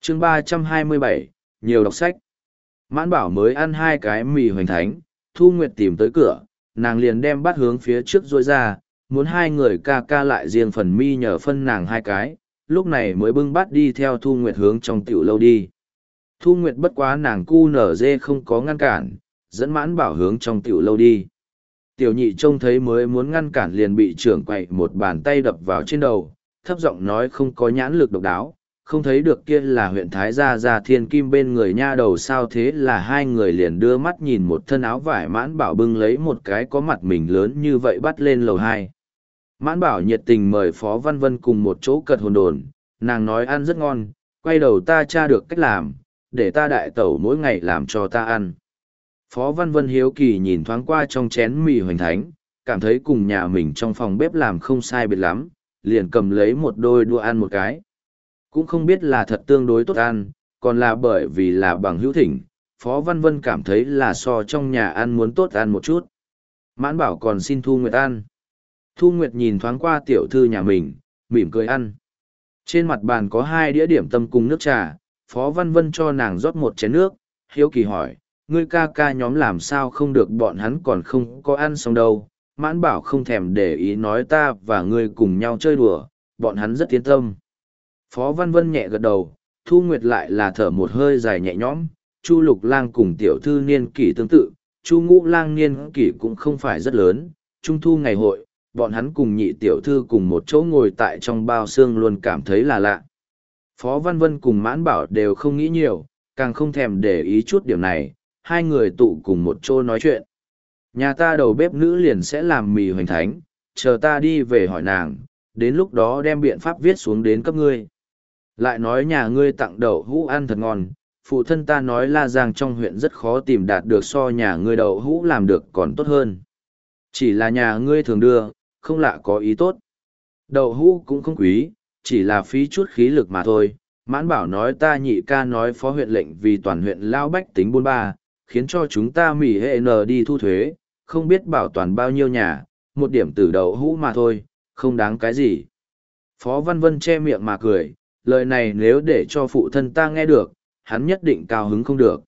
chương 327, nhiều đọc sách. Mãn Bảo mới ăn 2 cái mì hoành thánh, Thu Nguyệt tìm tới cửa, nàng liền đem bát hướng phía trước rôi ra, muốn hai người ca ca lại riêng phần mi nhờ phân nàng 2 cái, lúc này mới bưng bát đi theo Thu Nguyệt hướng trong tiểu lâu đi. Thu Nguyệt bất quá nàng cu nở dê không có ngăn cản, dẫn Mãn Bảo hướng trong tiểu lâu đi. Tiểu nhị trông thấy mới muốn ngăn cản liền bị trưởng quậy một bàn tay đập vào trên đầu, thấp giọng nói không có nhãn lực độc đáo, không thấy được kia là huyện Thái Gia Thiên Kim bên người nha đầu sao. Thế là hai người liền đưa mắt nhìn một thân áo vải Mãn Bảo bưng lấy một cái có mặt mình lớn như vậy bắt lên lầu 2. Mãn Bảo nhiệt tình mời Phó Văn Vân cùng một chỗ cật hồn đồn, nàng nói ăn rất ngon, quay đầu ta tra được cách làm, để ta đại tẩu mỗi ngày làm cho ta ăn. Phó Văn Vân hiếu kỳ nhìn thoáng qua trong chén mì hoành thánh, cảm thấy cùng nhà mình trong phòng bếp làm không sai biệt lắm, liền cầm lấy một đôi đũa ăn một cái. Cũng không biết là thật tương đối tốt ăn, còn là bởi vì là bằng hữu thỉnh, Phó Văn Vân cảm thấy là so trong nhà ăn muốn tốt ăn một chút. Mãn Bảo còn xin Thu Nguyệt ăn. Thu Nguyệt nhìn thoáng qua tiểu thư nhà mình, mỉm cười ăn. Trên mặt bàn có 2 đĩa điểm tâm cùng nước trà, Phó Văn Vân cho nàng rót một chén nước, hiếu kỳ hỏi, ngươi ca ca nhóm làm sao không được, bọn hắn còn không có ăn xong đâu. Mãn Bảo không thèm để ý nói ta và ngươi cùng nhau chơi đùa, bọn hắn rất yên tâm. Phó Văn Vân nhẹ gật đầu, Thu Nguyệt lại là thở một hơi dài nhẹ nhõm. Chu Lục Lang cùng tiểu thư niên kỷ tương tự, Chu Ngũ Lang niên kỷ cũng không phải rất lớn. Trung thu ngày hội, bọn hắn cùng nhị tiểu thư cùng một chỗ ngồi tại trong bao xương luôn cảm thấy là lạ. Phó Văn Vân cùng Mãn Bảo đều không nghĩ nhiều, càng không thèm để ý chút điểm này, hai người tụ cùng một chỗ nói chuyện. Nhà ta đầu bếp nữ liền sẽ làm mì hoành thánh, chờ ta đi về hỏi nàng, đến lúc đó đem biện pháp viết xuống đến cấp ngươi. Lại nói nhà ngươi tặng đậu hũ ăn thật ngon, phụ thân ta nói La Giang trong huyện rất khó tìm đạt được so nhà ngươi đậu hũ làm được còn tốt hơn. Chỉ là nhà ngươi thường đưa, không lạ có ý tốt. Đậu hũ cũng không quý, chỉ là phí chút khí lực mà thôi. Mãn Bảo nói ta nhị ca nói phó huyện lệnh vì toàn huyện lao bách tính 43, khiến cho chúng ta mỉ hệ n đi thu thuế, không biết bảo toàn bao nhiêu nhà, một điểm tử đậu hũ mà thôi, không đáng cái gì. Phó Văn Vân che miệng mà cười, lời này nếu để cho phụ thân ta nghe được, hắn nhất định cao hứng không được.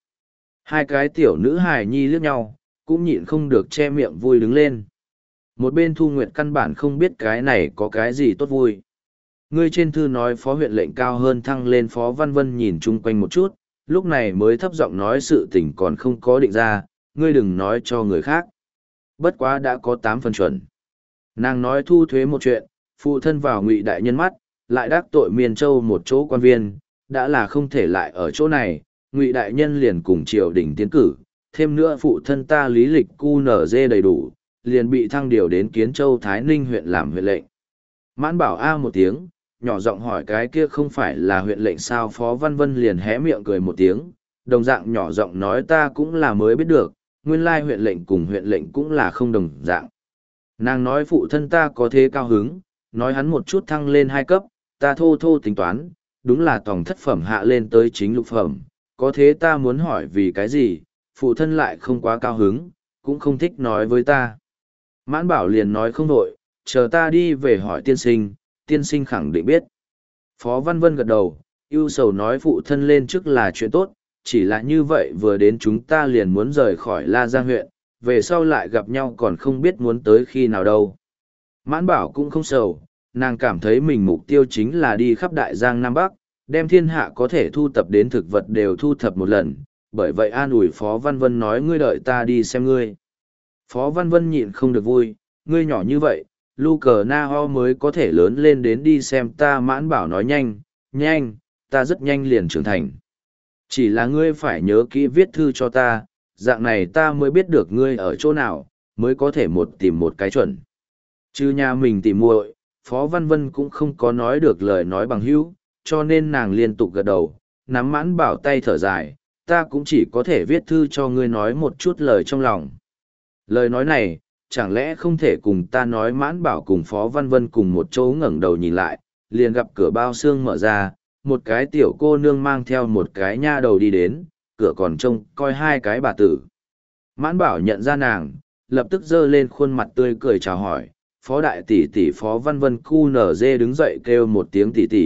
2 cái tiểu nữ hài nhi liếc nhau, cũng nhịn không được che miệng vui đứng lên. Một bên Thu Nguyệt căn bản không biết cái này có cái gì tốt vui. Ngươi trên thư nói phó huyện lệnh cao hơn thăng lên. Phó Văn Vân nhìn chung quanh một chút, lúc này mới thấp giọng nói sự tình còn không có định ra, ngươi đừng nói cho người khác. Bất quá đã có 8 phần chuẩn. Nàng nói thu thuế một chuyện, phụ thân vào Ngụy đại nhân mắt, lại đắc tội Miên Châu một chỗ quan viên, đã là không thể lại ở chỗ này, Ngụy đại nhân liền cùng triều đình tiến cử, thêm nữa phụ thân ta lý lịch QNZ đầy đủ, liền bị thăng điều đến Kiến Châu Thái Ninh huyện làm huyện lệnh. Mãn Bảo a một tiếng, nhỏ giọng hỏi cái kia không phải là huyện lệnh sao. Phó Văn Vân liền hé miệng cười một tiếng, đồng dạng nhỏ giọng nói ta cũng là mới biết được, nguyên lai huyện lệnh cùng huyện lệnh cũng là không đồng dạng. Nàng nói phụ thân ta có thế cao hứng, nói hắn một chút thăng lên 2 cấp, ta thô thô tính toán, đúng là tòng thất phẩm hạ lên tới chính lục phẩm, có thế ta muốn hỏi vì cái gì, phụ thân lại không quá cao hứng, cũng không thích nói với ta. Mãn Bảo liền nói không đổi, chờ ta đi về hỏi tiên sinh khẳng định biết. Phó Văn Vân gật đầu, ưu sầu nói phụ thân lên chức là chuyện tốt, chỉ là như vậy vừa đến chúng ta liền muốn rời khỏi La Giang huyện, về sau lại gặp nhau còn không biết muốn tới khi nào đâu. Mãn Bảo cũng không sầu, nàng cảm thấy mình mục tiêu chính là đi khắp Đại Giang Nam Bắc, đem thiên hạ có thể thu tập đến thực vật đều thu thập một lần, bởi vậy an ủi Phó Văn Vân nói ngươi đợi ta đi xem ngươi. Phó Văn Vân nhịn không được vui, ngươi nhỏ như vậy, Lu Cờ Na Ho mới có thể lớn lên đến đi xem ta. Mãn Bảo nói nhanh, nhanh, ta rất nhanh liền trưởng thành. Chỉ là ngươi phải nhớ kỹ viết thư cho ta, dạng này ta mới biết được ngươi ở chỗ nào, mới có thể tìm một cái chuẩn. Chứ nhà mình tìm muội, Phó Văn Vân cũng không có nói được lời nói bằng hữu, cho nên nàng liên tục gật đầu, nắm Mãn Bảo tay thở dài, ta cũng chỉ có thể viết thư cho ngươi nói một chút lời trong lòng. Lời nói này, chẳng lẽ không thể cùng ta nói. Mãn Bảo cùng Phó Văn Vân cùng một chỗ ngẩng đầu nhìn lại, liền gặp cửa bao xương mở ra, một cái tiểu cô nương mang theo một cái nha đầu đi đến, cửa còn trông coi 2 cái bà tử. Mãn Bảo nhận ra nàng, lập tức giơ lên khuôn mặt tươi cười chào hỏi, Phó đại tỷ tỷ. Phó Văn Vân QNZ đứng dậy kêu một tiếng tỷ tỷ,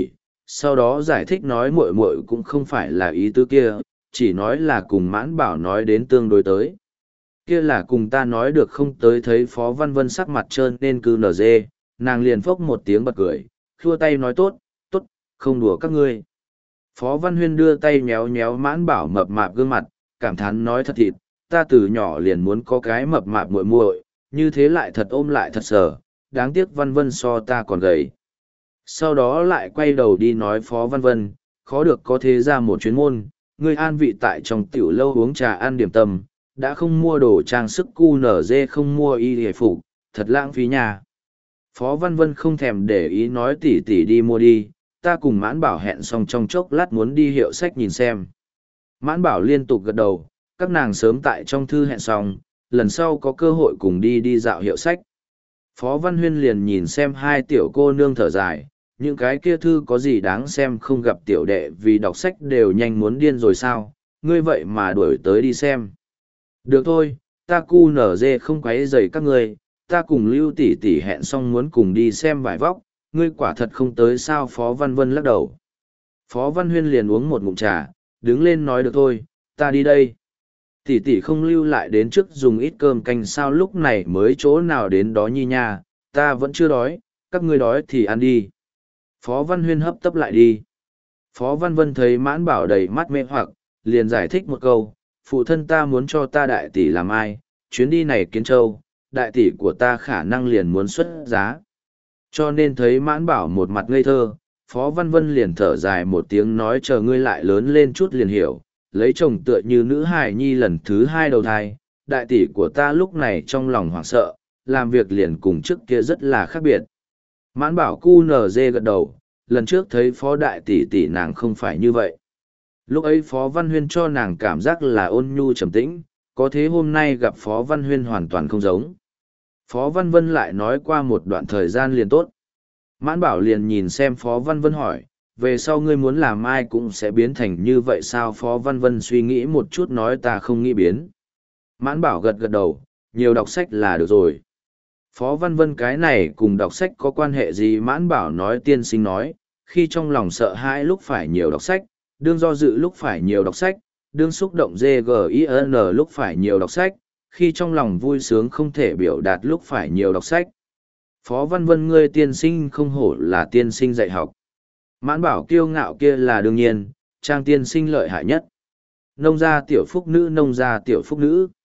sau đó giải thích nói muội muội cũng không phải là ý tứ kia, chỉ nói là cùng Mãn Bảo nói đến tương đối tới. Kia là cùng ta nói được không tới. Thấy Phó Văn Vân sắc mặt trơn nên cứ nở dê, nàng liền phốc một tiếng bật cười, khua tay nói tốt, tốt, không đùa các ngươi. Phó Văn Huyên đưa tay méo méo Mãn Bảo mập mạp gương mặt, cảm thán nói thật thịt, ta từ nhỏ liền muốn có cái mập mạp muội muội, như thế lại thật ôm lại thật sở, đáng tiếc Văn Vân so ta còn gầy. Sau đó lại quay đầu đi nói Phó Văn Vân, khó được có thế ra một chuyến môn, ngươi an vị tại trong tiểu lâu uống trà ăn điểm tâm, đã không mua đồ trang sức cu nở dê không mua y hề phục, thật lãng phí nhà. Phó Văn Vân không thèm để ý nói tỉ tỉ đi mua đi, ta cùng Mãn Bảo hẹn xong trong chốc lát muốn đi hiệu sách nhìn xem. Mãn Bảo liên tục gật đầu, các nàng sớm tại trong thư hẹn xong, lần sau có cơ hội cùng đi dạo hiệu sách. Phó Văn Huyên liền nhìn xem hai tiểu cô nương thở dài, những cái kia thư có gì đáng xem không gặp tiểu đệ vì đọc sách đều nhanh muốn điên rồi sao, ngươi vậy mà đuổi tới đi xem. Được thôi, ta cu nở dê không quấy rầy các ngươi, ta cùng Lưu tỷ tỷ hẹn xong muốn cùng đi xem vải vóc, ngươi quả thật không tới sao. Phó Văn Vân lắc đầu. Phó Văn Huyên liền uống một ngụm trà, đứng lên nói được thôi, ta đi đây. Tỷ tỷ không lưu lại đến trước dùng ít cơm canh sao lúc này mới chỗ nào đến đó nhi nha, ta vẫn chưa đói, các ngươi đói thì ăn đi. Phó Văn Huyên hấp tấp lại đi. Phó Văn Vân thấy Mãn Bảo đầy mắt mê hoặc, liền giải thích một câu, phụ thân ta muốn cho ta đại tỷ làm ai, chuyến đi này Kiến Châu, đại tỷ của ta khả năng liền muốn xuất giá. Cho nên thấy Mãn Bảo một mặt ngây thơ, Phó Văn Vân liền thở dài một tiếng nói chờ ngươi lại lớn lên chút liền hiểu, lấy chồng tựa như nữ hài nhi lần thứ hai đầu thai, đại tỷ của ta lúc này trong lòng hoảng sợ, làm việc liền cùng trước kia rất là khác biệt. Mãn Bảo cu nở dê gật đầu, lần trước thấy Phó đại tỷ tỷ nàng không phải như vậy. Lúc ấy Phó Văn Huyên cho nàng cảm giác là ôn nhu trầm tĩnh, có thế hôm nay gặp Phó Văn Huyên hoàn toàn không giống. Phó Văn Vân lại nói qua một đoạn thời gian liền tốt. Mãn Bảo liền nhìn xem Phó Văn Vân hỏi, về sau ngươi muốn làm ai cũng sẽ biến thành như vậy sao? Phó Văn Vân suy nghĩ một chút nói ta không nghĩ biến. Mãn Bảo gật gật đầu, nhiều đọc sách là được rồi. Phó Văn Vân cái này cùng đọc sách có quan hệ gì? Mãn Bảo nói tiên sinh nói, khi trong lòng sợ hãi lúc phải nhiều đọc sách, đương do dự lúc phải nhiều đọc sách, đương xúc động GGIN lúc phải nhiều đọc sách, khi trong lòng vui sướng không thể biểu đạt lúc phải nhiều đọc sách. Phó Văn Vân ngươi tiên sinh không hổ là tiên sinh dạy học. Mãn Bảo kiêu ngạo kia là đương nhiên, trang tiên sinh lợi hại nhất. Nông gia tiểu phúc nữ.